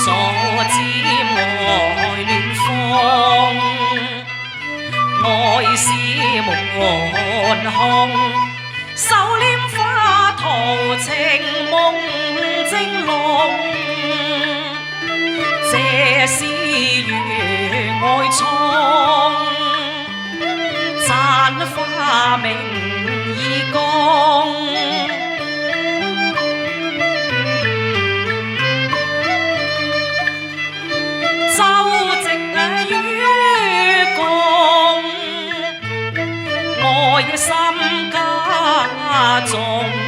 所指愛戀風，愛是滿空，手拈花桃情夢正濃，這是如愛衝，讚花明意光。愛心加重，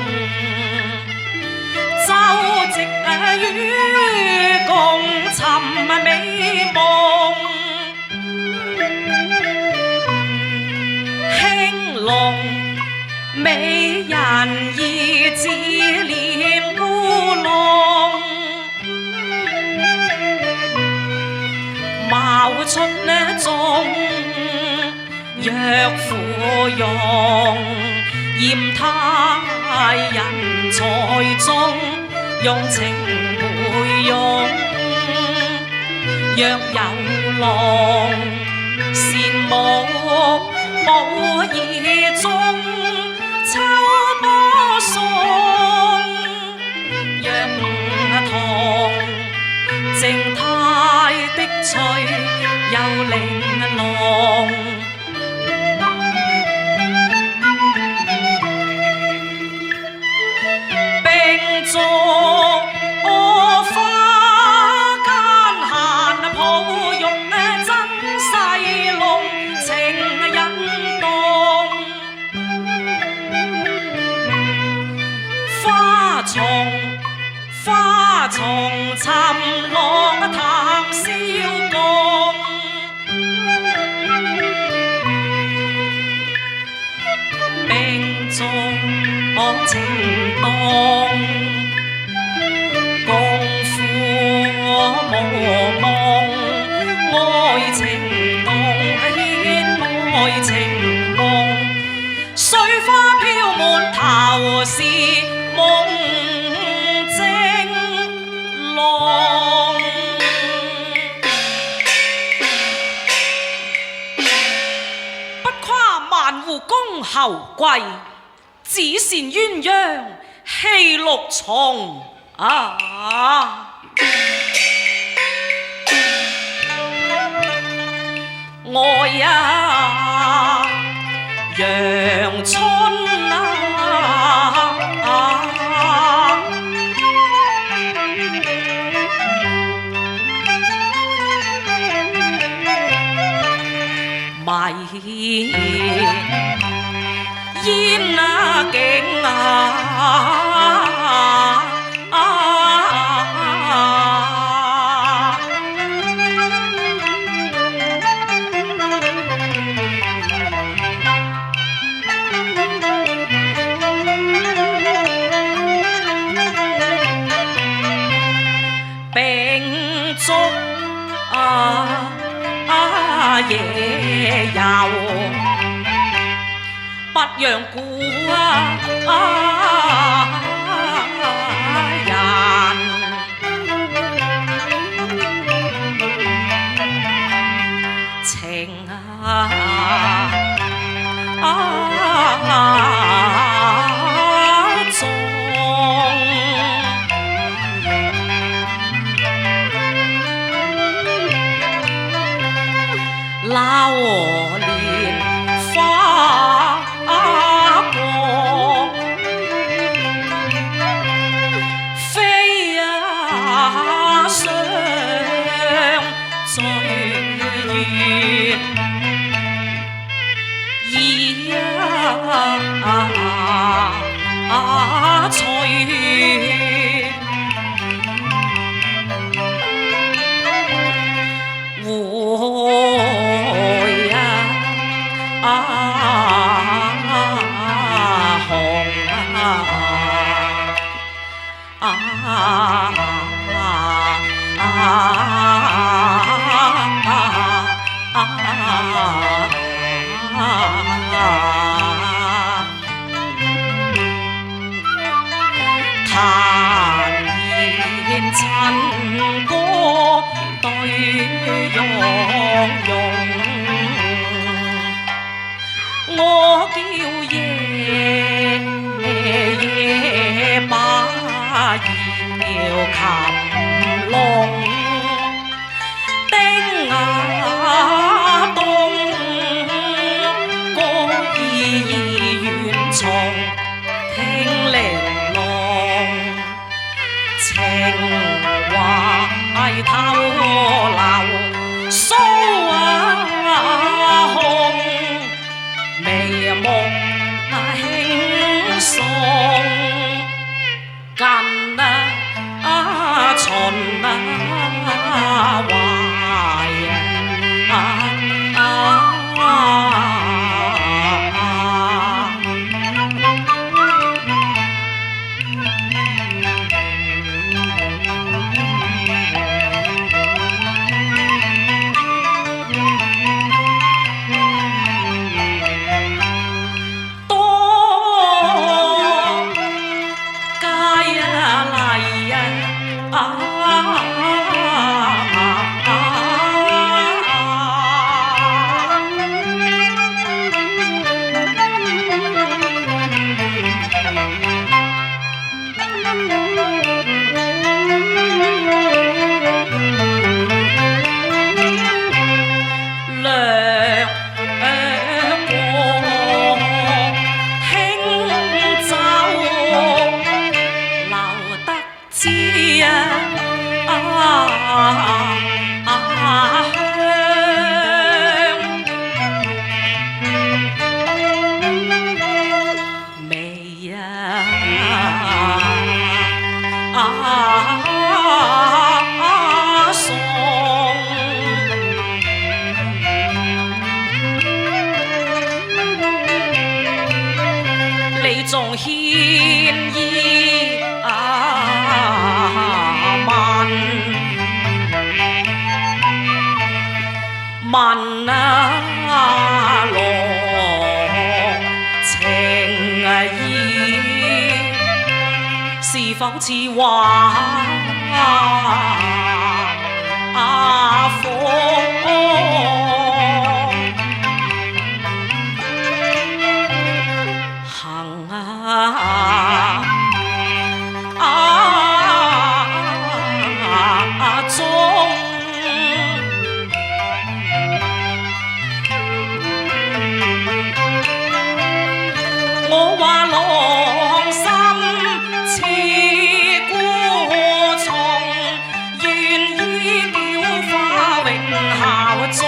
周夕與共尋美夢，興隆美人兒自憐烏龍，貌出眾若芙蓉，嫌他人才中用情培養，若有郎羨慕無意中秋波送，若同靜態的翠又玲瓏。做花間閒抱擁真細濃，情引動。花叢尋浪談笑共，並重情動。共赴無夢，愛情動牽愛情夢，水花飄滿頭是夢正濃。不誇萬戶公侯貴，只羨鴛鴦戲六重。愛呀陽春迷煙景並足夜遊，不讓故人情重。流連花光，飛上最遠，意翠。彈言塵歌。 對融融，我叫夜夜把搖琴弄，丁雅東歌意遠從聽玲瓏，情懷透流蘇紅，眉目輕送近秦懷仲獻意問郎情意是否似畫風？我話郎心似孤蟲，願依雕花永效忠。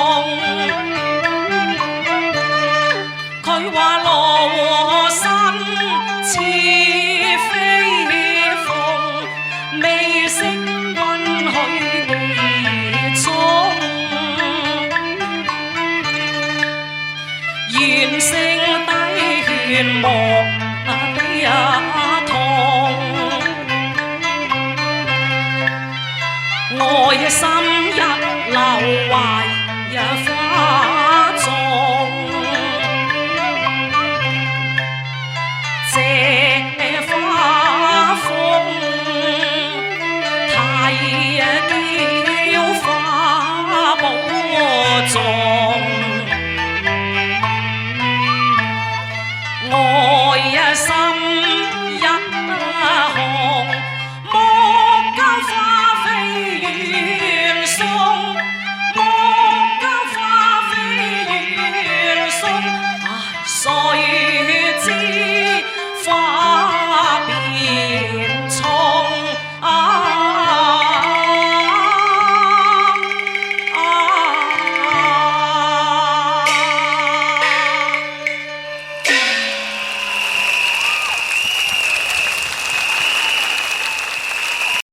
佢話羅身似飛鳳，未識允許地中，原聲低勸莫比痛，愛心一